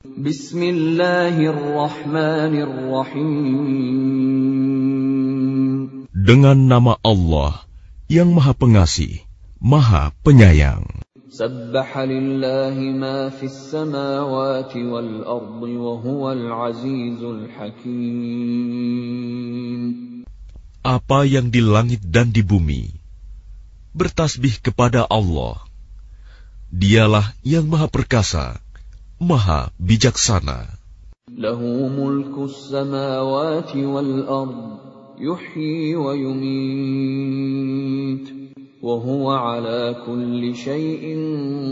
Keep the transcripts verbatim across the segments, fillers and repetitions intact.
Bismillahirrahmanirrahim. Dengan nama Allah yang Maha Pengasih, Maha Penyayang. Sabbaha lillahi ma fis samawati wal ardi wa huwal azizul hakim. Apa yang di langit dan di bumi bertasbih kepada Allah. Dialah yang Maha Perkasa, Maha Bijaksana. Lahu mulkus samawati wal ard, yuhyi wa yumit, wa huwa ala kulli syai'in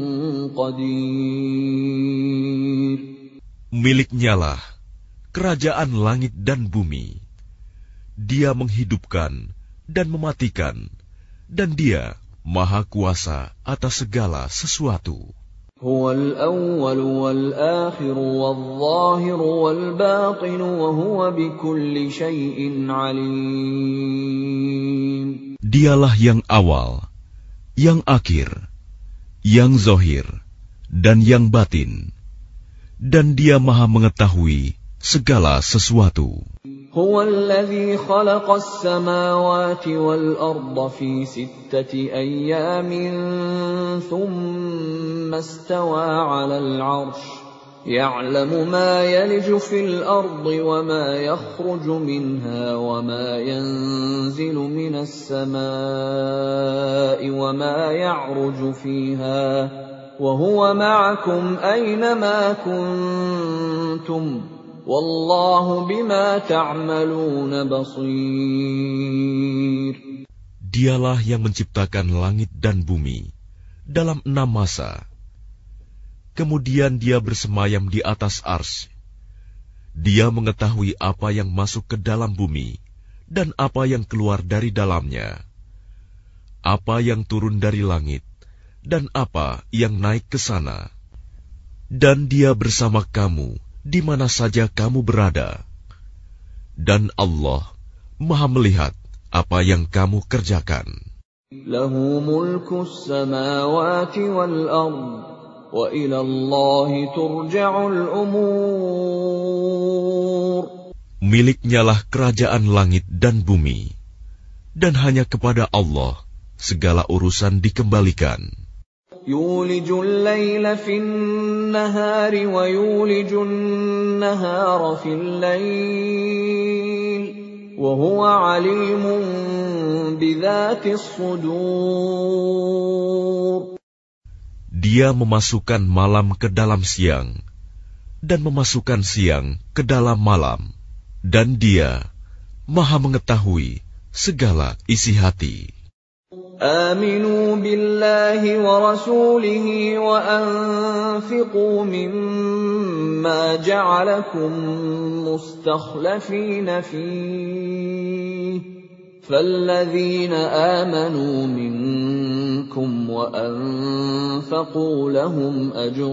qadir. Miliknyalah kerajaan langit dan bumi. Dia menghidupkan dan mematikan, dan Dia Maha Kuasa atas segala sesuatu. Huwal awwal wal akhir wal zahir wal batin wa huwa bikulli syai'in alim. Dialah yang awal, yang akhir, yang zahir, dan yang batin, dan Dia Maha mengetahui segala sesuatu. هو الذي خلق السماوات والأرض في ستة أيام ثم استوى على العرش يعلم ما يلج في الأرض وما يخرج منها وما ينزل من السماء وما يعرج فيها وهو معكم أينما كنتم Wallahu bima ta'maluna basir. Dialah yang menciptakan langit dan bumi dalam enam masa. Kemudian Dia bersemayam di atas arsy. Dia mengetahui apa yang masuk ke dalam bumi dan apa yang keluar dari dalamnya, apa yang turun dari langit dan apa yang naik ke sana. Dan Dia bersama kamu di mana saja kamu berada, dan Allah Maha melihat apa yang kamu kerjakan. Lahu mulkus samawati wal ard, wa ila Allahi turja'ul umur. Miliknyalah kerajaan langit dan bumi, dan hanya kepada Allah segala urusan dikembalikan. يولج الليل في النهار ويولج النهار في الليل وهو عليم بذات الصدور. Dia memasukkan malam ke dalam siang dan memasukkan siang ke dalam malam, dan Dia Maha mengetahui segala isi hati. آمنوا بالله ورسوله وأنفقوا مما جعلكم مستخلفين فيه فالذين آمنوا منكم وأنفقوا لهم أجر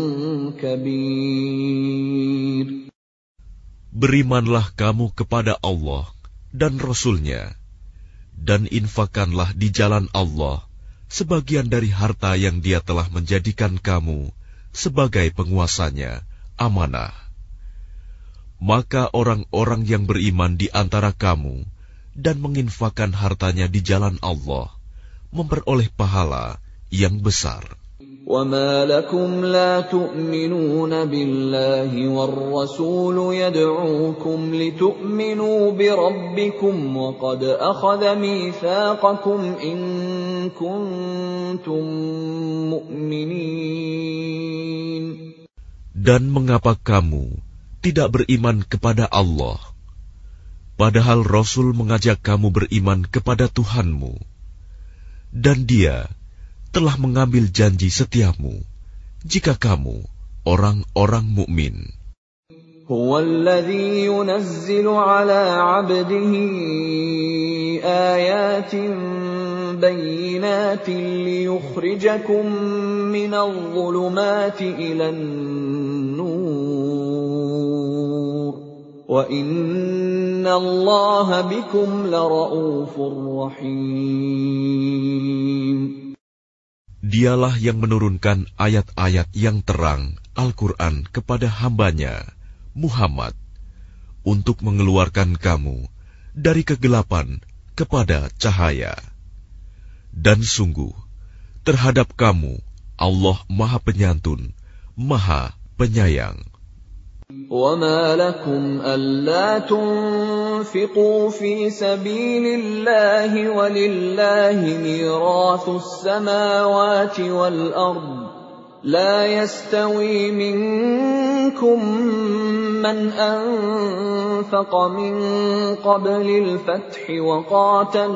كبير. Berimanlah kamu kepada Allah dan Rasul-Nya, dan infakkanlah di jalan Allah sebagian dari harta yang Dia telah menjadikan kamu sebagai penguasanya, amanah. Maka orang-orang yang beriman di antara kamu dan menginfakkan hartanya di jalan Allah memperoleh pahala yang besar. وَمَا لَكُمْ لَا تُؤْمِنُونَ بِاللَّهِ وَالرَّسُولُ يَدْعُوكُمْ لِتُؤْمِنُوا بِرَبِّكُمْ وَقَدْ أَخَذَ مِيثَاقَكُمْ إِن كُنتُم مُّؤْمِنِينَ. Dan mengapa kamu tidak beriman kepada Allah, padahal Rasul mengajak kamu beriman kepada Tuhanmu, dan Dia telah mengambil janji setiamu jika kamu orang-orang mukmin. Huwa alladhi yunazzilu ala 'abdihi ayatin bayyinatin liyukhrijakum minadh dhulumati ilan nur wa inna Allaha bikum lara'ufur rahim. Dialah yang menurunkan ayat-ayat yang terang Al-Quran kepada hambanya, Muhammad, untuk mengeluarkan kamu dari kegelapan kepada cahaya. Dan sungguh, terhadap kamu, Allah Maha Penyantun, Maha Penyayang. وَمَا لَكُمْ أَلَّا تُنْفِقُوا فِي سَبِيلِ اللَّهِ وَلِلَّهِ مِيرَاثُ السَّمَاوَاتِ وَالْأَرْضِ لَا يَسْتَوِي مِنكُم مَّنْ أَنفَقَ مِن قَبْلِ الْفَتْحِ وَقَاتَلَ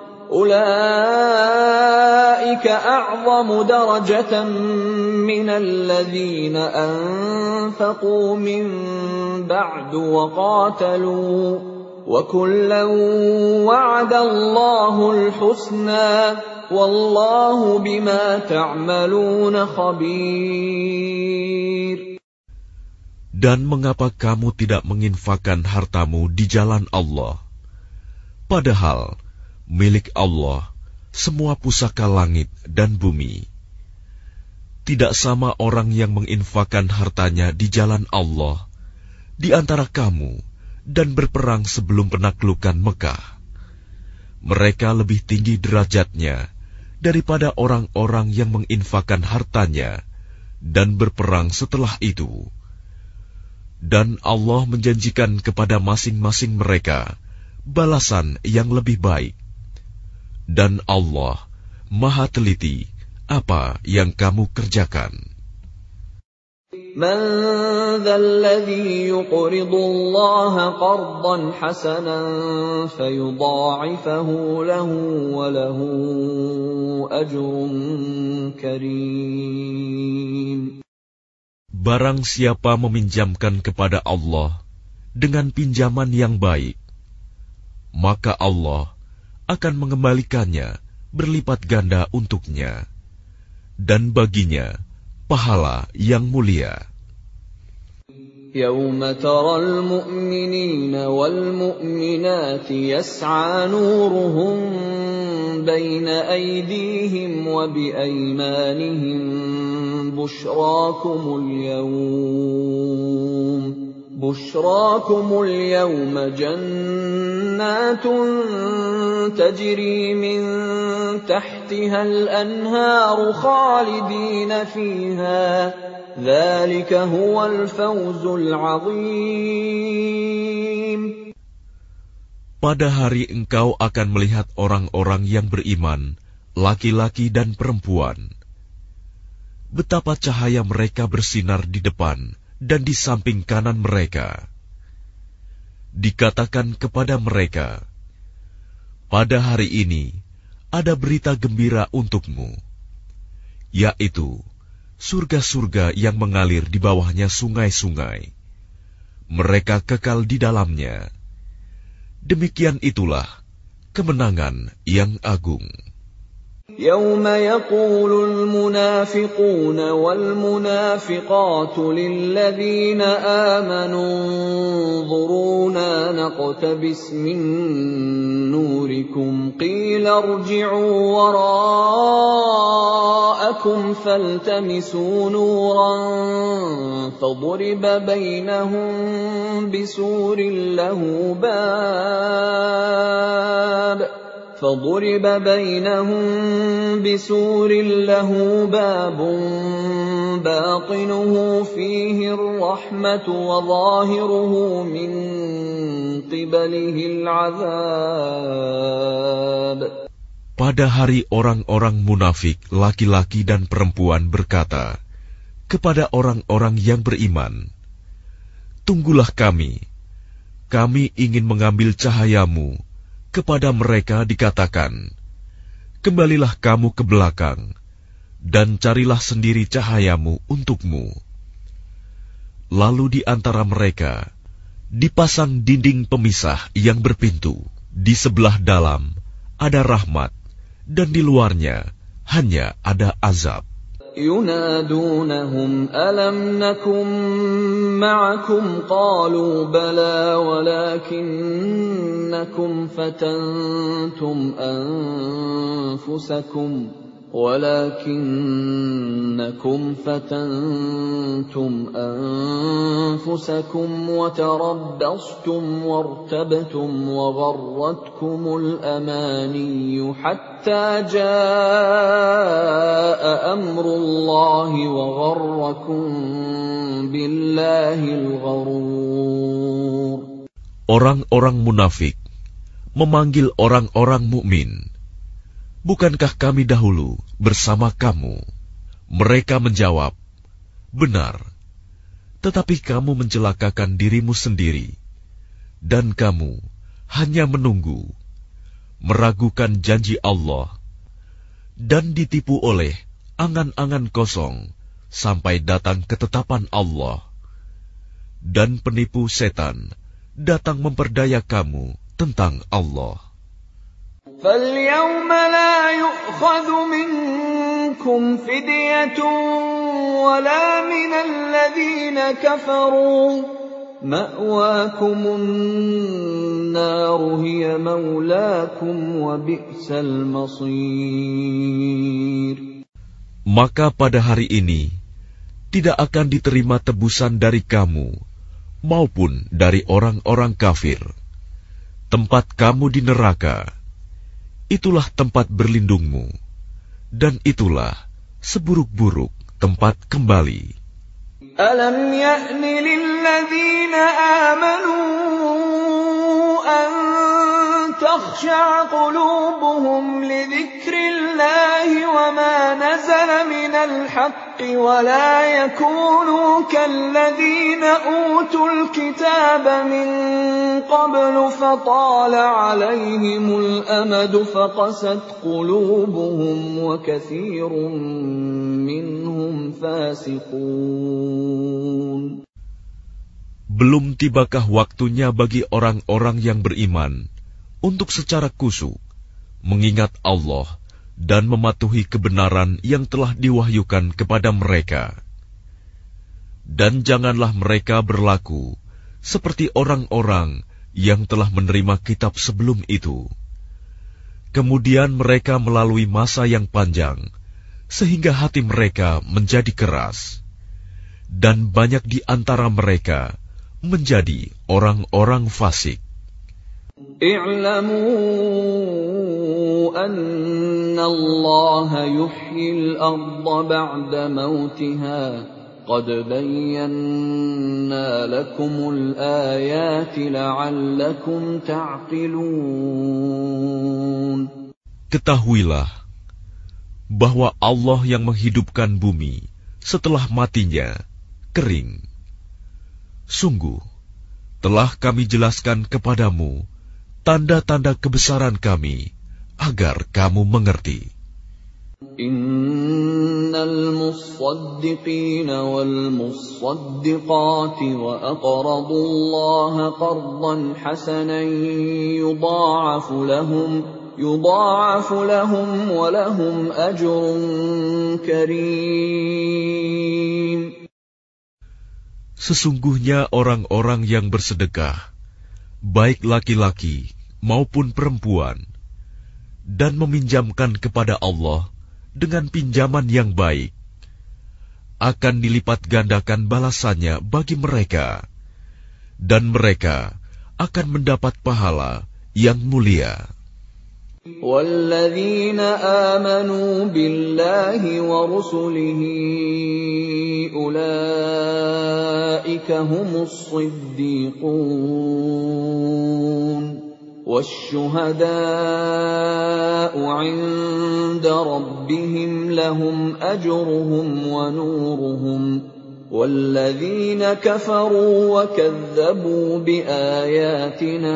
أُولَئِكَ أَعْظَمُ دَرَجَةً مِّنَ الَّذِينَ أَنفَقُوا مِن بَعْدُ وَقَاتَلُوا وَكُلًّا وَعَدَ اللَّهُ الْحُسْنَى وَاللَّهُ بِمَا تَعْمَلُونَ خَبِيرٌ. Dan mengapa kamu tidak menginfakkan hartamu di jalan Allah? Padahal milik Allah semua pusaka langit dan bumi. Tidak sama orang yang menginfakkan hartanya di jalan Allah di antara kamu dan berperang sebelum penaklukan Mekah. Mereka lebih tinggi derajatnya daripada orang-orang yang menginfakkan hartanya dan berperang setelah itu. Dan Allah menjanjikan kepada masing-masing mereka balasan yang lebih baik. Dan Allah Maha teliti apa yang kamu kerjakan. مَنْ ذَا الَّذِي يُقْرِضُ اللَّهَ قَرْضًا حَسَنًا فَيُضَاعِفَهُ لَهُ وَلَهُ أَجْرٌ كَرِيمٌ. Barang siapa meminjamkan kepada Allah dengan pinjaman yang baik, maka Allah akan mengembalikannya berlipat ganda untuknya, dan baginya pahala yang mulia. يَوْمَ تَرَى الْمُؤْمِنِينَ وَالْمُؤْمِنَاتِ يَسْعَى نُورُهُم بَيْنَ أَيْدِيهِمْ وَبِأَيْمَانِهِمْ بُشْرَاكُمُ الْيَوْمَ بُشْرَاكُمُ الْيَوْمَ جَنَّاتٌ تَجْرِي مِن تَحْتِهَا الْأَنْهَارُ خَالِدِينَ فِيهَا ذَلِكَ هُوَ الْفَوْزُ الْعَظِيمُ. Pada hari engkau akan melihat orang-orang yang beriman, laki-laki dan perempuan. Betapa cahaya mereka bersinar di depan dan di samping kanan mereka. Dikatakan kepada mereka, pada hari ini ada berita gembira untukmu, yaitu surga-surga yang mengalir di bawahnya sungai-sungai. Mereka kekal di dalamnya. Demikian itulah kemenangan yang agung. يَوْمَ يَقُولُ الْمُنَافِقُونَ وَالْمُنَافِقَاتُ لِلَّذِينَ آمَنُوا انظُرُونَا نَقْتَبِسْ مِن نُّورِكُمْ قِيلَ ارْجِعُوا وَرَاءَكُمْ فَالْتَمِسُوا نُورًا فَضُرِبَ بَيْنَهُم بِسُورٍ لَّهُ بَابٌ فَضُرِبَ بَيْنَهُم بِسُورٍ لَّهُ بَابٌ بَاطِنُهُ فِيهِ الرَّحْمَةُ وَظَاهِرُهُ مِن قِبَلِهِ الْعَذَابُ. Pada hari orang-orang munafik, laki-laki dan perempuan berkata kepada orang-orang yang beriman, "Tunggulah kami, kami ingin mengambil cahayamu." Kepada mereka dikatakan, "Kembalilah kamu ke belakang, dan carilah sendiri cahayamu untukmu." Lalu di antara mereka dipasang dinding pemisah yang berpintu. Di sebelah dalam ada rahmat, dan di luarnya hanya ada azab. يُنَادُونَهُمْ أَلَمْ نَكُن مَّعَكُمْ قَالُوا بَلَىٰ وَلَٰكِنَّكُمْ فَتَنتُمْ أَنفُسَكُمْ ولكنكم فتنتم أنفسكم وتربصتم وارتبتم وغرتكم الأماني حتى جاء أمر الله وغركم بالله الغرور. Orang-orang munafik memanggil orang-orang mukmin, "Bukankah kami dahulu bersama kamu?" Mereka menjawab, "Benar, tetapi kamu mencelakakan dirimu sendiri, dan kamu hanya menunggu, meragukan janji Allah, dan ditipu oleh angan-angan kosong sampai datang ketetapan Allah. Dan penipu setan datang memperdaya kamu tentang Allah." فَالْيَوْمَ لَا يُؤْخَذُ مِنكُمْ فِدْيَةٌ وَلَا مِنَ الَّذِينَ كَفَرُوا مَأْوَاكُمُ النَّارُ هِيَ مَوْلَاكُمْ وَبِئْسَ الْمَصِيرُ. Maka pada hari ini tidak akan diterima tebusan dari kamu maupun dari orang-orang kafir. Tempat kamu di neraka, itulah tempat berlindungmu, dan itulah seburuk-buruk tempat kembali. Alam ya'ni lilladzina amanu an takhsha'a qulubuhum li dzikrillahi wa ma nazala minal haqqi wa la yakunu kalladzina utul kitaba min qablu fatala 'alayhimul amadu faqasat qulubuhum wa katsirun minhum fasiqun. Belum tibakah waktunya bagi orang-orang yang beriman untuk secara khusyuk mengingat Allah dan mematuhi kebenaran yang telah diwahyukan kepada mereka. Dan janganlah mereka berlaku seperti orang-orang yang telah menerima kitab sebelum itu. Kemudian mereka melalui masa yang panjang, sehingga hati mereka menjadi keras. Dan banyak di antara mereka menjadi orang-orang fasik. I'lamu anna Allah yuhyil arda ba'da mautiha qad bayyana lakumul ayati la'allakum ta'qilun. Ketahuilah bahwa Allah yang menghidupkan bumi setelah matinya kering. Sungguh, telah kami jelaskan kepadamu tanda-tanda kebesaran kami agar kamu mengerti. Innal musaddiqina wal musaddiqati wa aqradu Allah qardan hasanan yudha'afu lahum yudha'afu lahum wa lahum ajrun karim. Sesungguhnya orang-orang yang bersedekah, baik laki-laki maupun perempuan, dan meminjamkan kepada Allah dengan pinjaman yang baik, akan dilipat gandakan balasannya bagi mereka, dan mereka akan mendapat pahala yang mulia. وَالَّذِينَ آمَنُوا بِاللَّهِ وَرُسُلِهِ أُولَئِكَ هُمُ الصِّدِّيقُونَ وَالشُّهَدَاءُ عِندَ رَبِّهِمْ لَهُمْ أَجْرُهُمْ وَنُورُهُمْ وَالَّذِينَ كَفَرُوا وَكَذَّبُوا بِآيَاتِنَا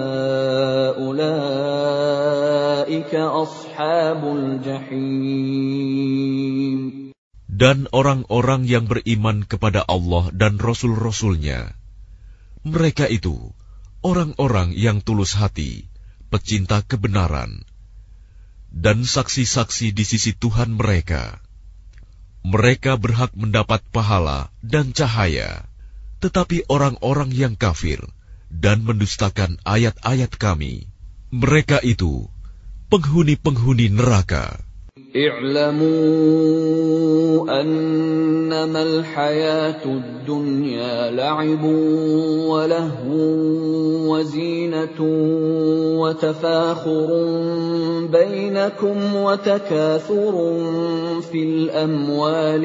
أُولَئِكَ أَصْحَابُ الْجَحِيمِ. Dan orang-orang yang beriman kepada Allah dan Rasul-Rasulnya, mereka itu orang-orang yang tulus hati, pecinta kebenaran, dan saksi-saksi di sisi Tuhan mereka. Mereka berhak mendapat pahala dan cahaya, tetapi orang-orang yang kafir dan mendustakan ayat-ayat kami, mereka itu penghuni-penghuni neraka. اعلموا أنما الحياة الدنيا لعب ولهو وزينة وتفاخر بينكم وتكاثر في الأموال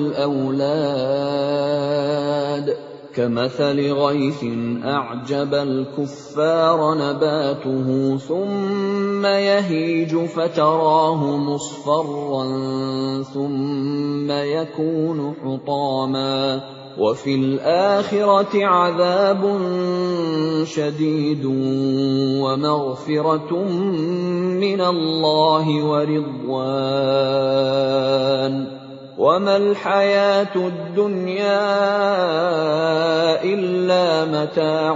والأولاد كمثل غيث أعجب الكفار نباته ثم يهيج فتراه مصفرا ثم يكون حطاما وفي الآخرة عذاب شديد ومغفرة من الله ورضوان وما الحياة الدنيا إلا متاع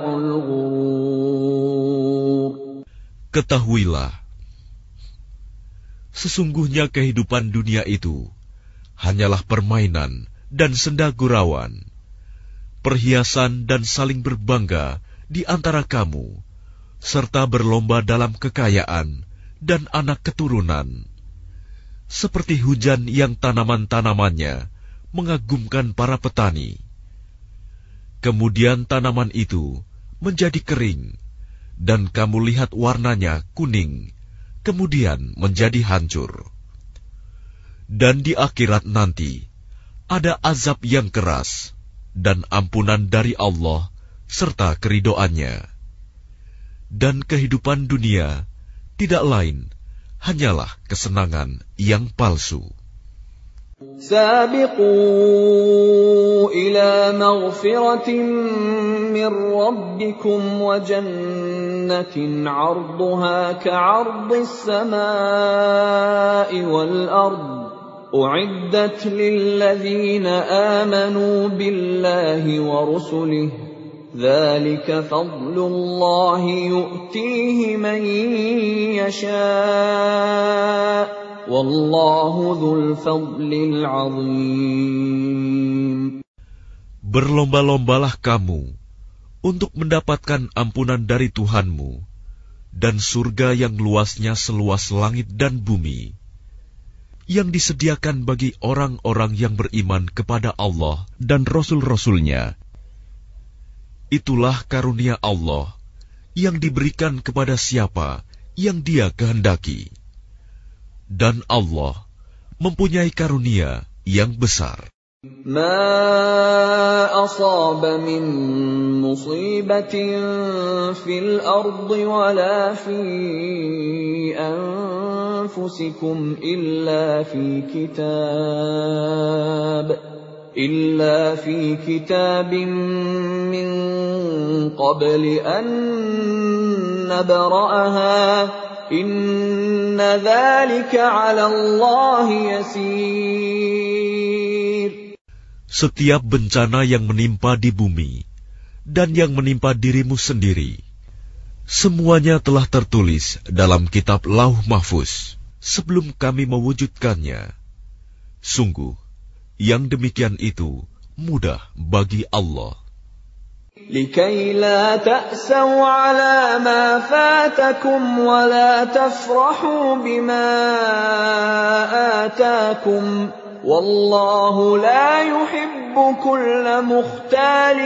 الغرور. Ketahuilah, sesungguhnya kehidupan dunia itu hanyalah permainan dan senda gurauan, perhiasan dan saling berbangga di antara kamu, serta berlomba dalam kekayaan dan anak keturunan. Seperti hujan yang tanaman-tanamannya mengagumkan para petani. Kemudian tanaman itu menjadi kering, dan kamu lihat warnanya kuning, kemudian menjadi hancur. Dan di akhirat nanti, ada azab yang keras, dan ampunan dari Allah, serta keridoannya. Dan kehidupan dunia tidak lain hanyalah kesenangan yang palsu. سابقوا إلى مغفرة من ربكم وجنة عرضها كعرض السماء والأرض أعدت للذين آمنوا بالله ورسله ذلك فضل الله يؤتيه من يشاء والله ذو الفضل العظيم. Berlomba-lombalah kamu untuk mendapatkan ampunan dari Tuhanmu dan surga yang luasnya seluas langit dan bumi, yang disediakan bagi orang-orang yang beriman kepada Allah dan Rasul-Rasulnya. Itulah karunia Allah yang diberikan kepada siapa yang Dia kehendaki. Dan Allah mempunyai karunia yang besar. ما أصاب من مصيبة في الأرض ولا في أنفسكم إلا في كتاب إلا في كتاب من قبل أن نبرأها إن ذلك على الله يسير. Setiap bencana yang menimpa di bumi dan yang menimpa dirimu sendiri, semuanya telah tertulis dalam kitab Lauh Mahfuz sebelum kami mewujudkannya. Sungguh, yang demikian itu mudah bagi Allah. لكي لا تأسوا على ما فاتكم ولا تفرحوا بما آتاكم والله لا يحب كل مختال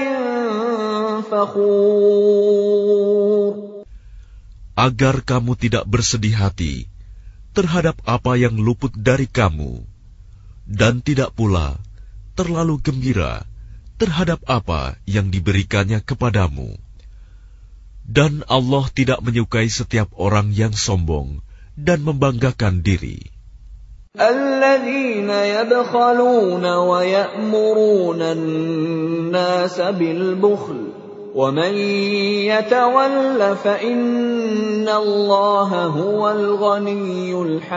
فخور. Agar kamu tidak bersedih hati terhadap apa yang luput dari kamu, dan tidak pula terlalu gembira terhadap apa yang diberikannya kepadamu. Dan Allah tidak menyukai setiap orang yang sombong dan membanggakan diri. الذين يبخلون ويأمرون الناس بالبخل ومن يتول فإن الله هو الغني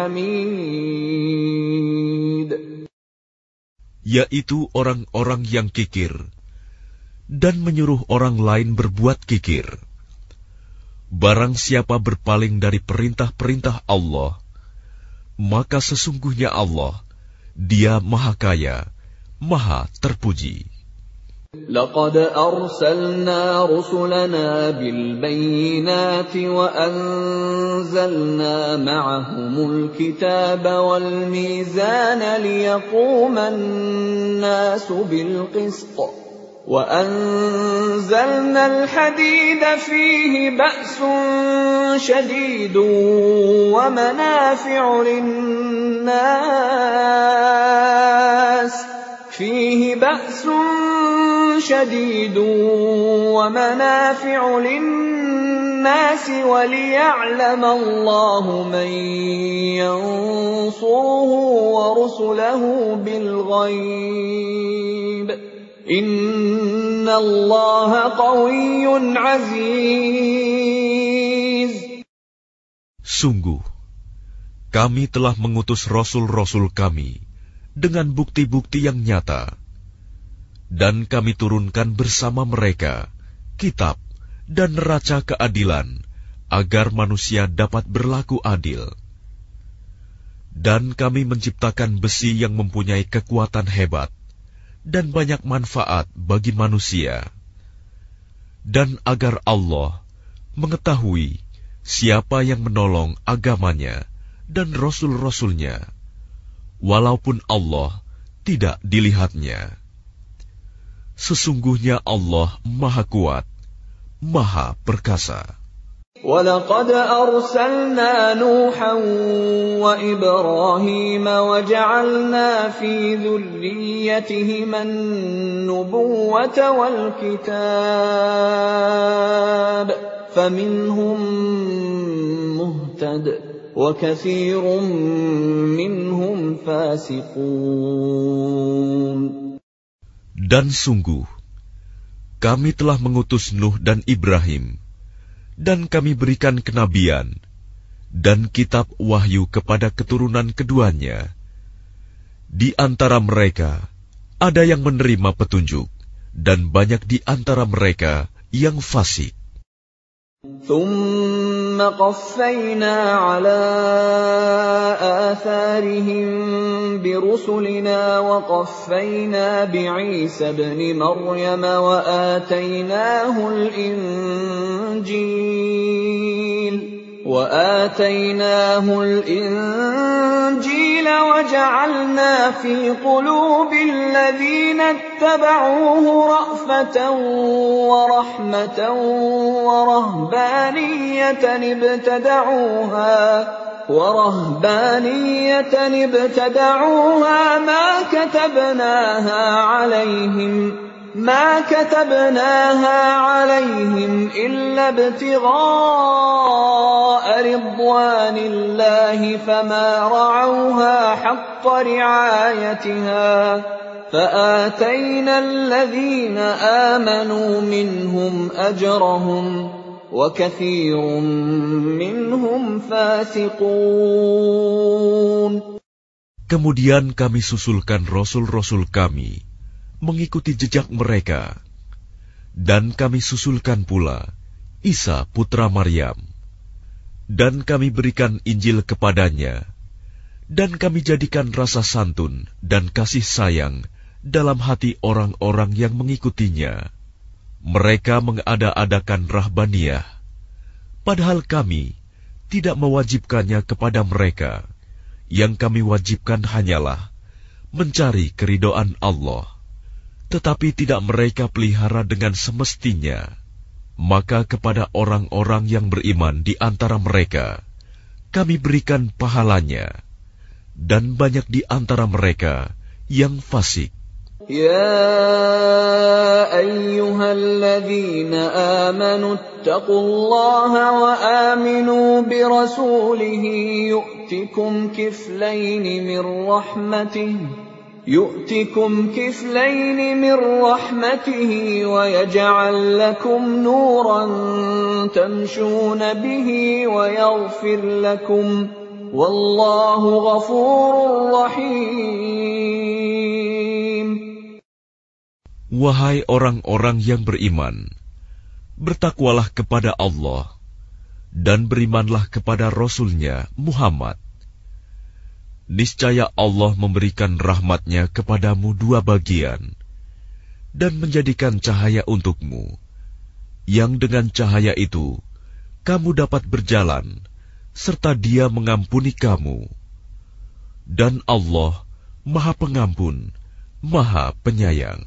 الحميد. Yaitu orang-orang yang kikir dan menyuruh orang lain berbuat kikir. Barang siapa berpaling dari perintah-perintah Allah, maka sesungguhnya Allah, Dia Maha Kaya, Maha Terpuji. لقد أرسلنا رسلنا بالبينات وأنزلنا معهم الكتاب والميزان ليقوم الناس بالقسط وأنزلنا الحديد فيه بأس شديد ومنافع للناس فيه بأس شديد ومنافع للناس وليعلم الله من ينصره ورسله بالغيب إن الله قوي عزيز. Sungguh, kami telah mengutus rasul-rasul kami dengan bukti-bukti yang nyata, dan kami turunkan bersama mereka kitab dan neraca keadilan agar manusia dapat berlaku adil. Dan kami menciptakan besi yang mempunyai kekuatan hebat dan banyak manfaat bagi manusia, dan agar Allah mengetahui siapa yang menolong agamanya dan rasul-rasulnya, walaupun Allah tidak dilihatnya. Sesungguhnya Allah Maha Kuat, Maha Perkasa. وَلَقَدْ أَرْسَلْنَا نُوحًا وَإِبْرَاهِيمَ وَجَعَلْنَا فِي ذُرِّيَّتِهِمَا النُّبُوَّةَ وَالْكِتَابَ فَمِنْهُم مُّهْتَدٍ وَكَثِيرٌ مِّنْهُمْ فَاسِقُونَ. Dan sungguh, kami telah mengutus Nuh dan Ibrahim, dan kami berikan kenabian dan kitab wahyu kepada keturunan keduanya. Di antara mereka ada yang menerima petunjuk, dan banyak di antara mereka yang fasik. ثُمَّ قَفَّيْنَا عَلَى آثَارِهِم بِرُسُلِنَا وَقَفَّيْنَا بِعِيسَى ابْنِ مَرْيَمَ وَآتَيْنَاهُ الْإِنجِيلَ وَآتَيْنَاهُ الْإِنجِيلَ وَجَعَلْنَا فِي قُلُوبِ الَّذِينَ اتَّبَعُوهُ رَأْفَةً وَرَحْمَةً وَرَهْبَانِيَّةً ابْتَدَعُوهَا وَرَهْبَانِيَّةً ابْتَدَعُوهَا مَا كَتَبْنَاهَا عَلَيْهِمْ ما كتبناها عليهم إلا ابتغاء رضوان الله فما رعوها حق رعايتها فآتينا الذين آمنوا منهم أجرهم وكثير منهم فاسقون. Kemudian kami susulkan rasul-rasul kami mengikuti jejak mereka, dan kami susulkan pula Isa putra Maryam, dan kami berikan Injil kepadanya, dan kami jadikan rasa santun dan kasih sayang dalam hati orang-orang yang mengikutinya. Mereka mengada-adakan rahbaniyah, padahal kami tidak mewajibkannya kepada mereka. Yang kami wajibkan hanyalah mencari keridhaan Allah. Tetapi tidak mereka pelihara dengan semestinya. Maka kepada orang-orang yang beriman di antara mereka, kami berikan pahalanya, dan banyak di antara mereka yang fasik. Ya ayyuhalladzina amanu ittaqullaha wa aminu birasulihi yu'tikum kiflaini min rahmatihi يؤتكم كفلين من رحمته ويجعل لكم نورا تمشون به ويغفر لكم والله غفور رحيم. Wahai orang-orang yang beriman, bertakwalah kepada Allah dan berimanlah kepada Rasul-Nya Muhammad. Niscaya Allah memberikan rahmat-Nya kepadamu dua bagian, dan menjadikan cahaya untukmu, yang dengan cahaya itu kamu dapat berjalan, serta Dia mengampuni kamu. Dan Allah Maha Pengampun, Maha Penyayang.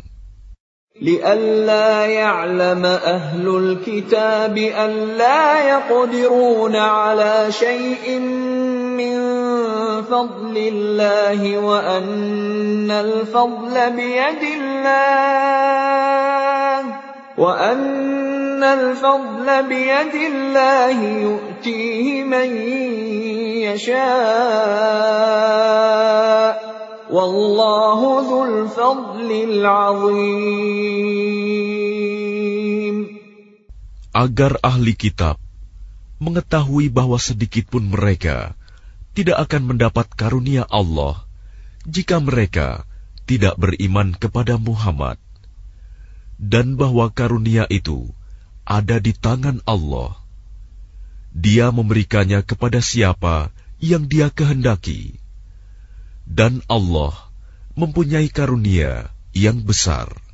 لئلا يعلم أهل الكتاب ألا يقدرون على شيء من فضل الله وأن الفضل بيد الله وأن الفضل بيد الله يؤتيه من يشاء والله ذو الفضل العظيم. Agar ahli kitab mengetahui bahwa sedikitpun mereka tidak akan mendapat karunia Allah jika mereka tidak beriman kepada Muhammad, dan bahwa karunia itu ada di tangan Allah. Dia memberikannya kepada siapa yang Dia kehendaki, dan Allah mempunyai karunia yang besar.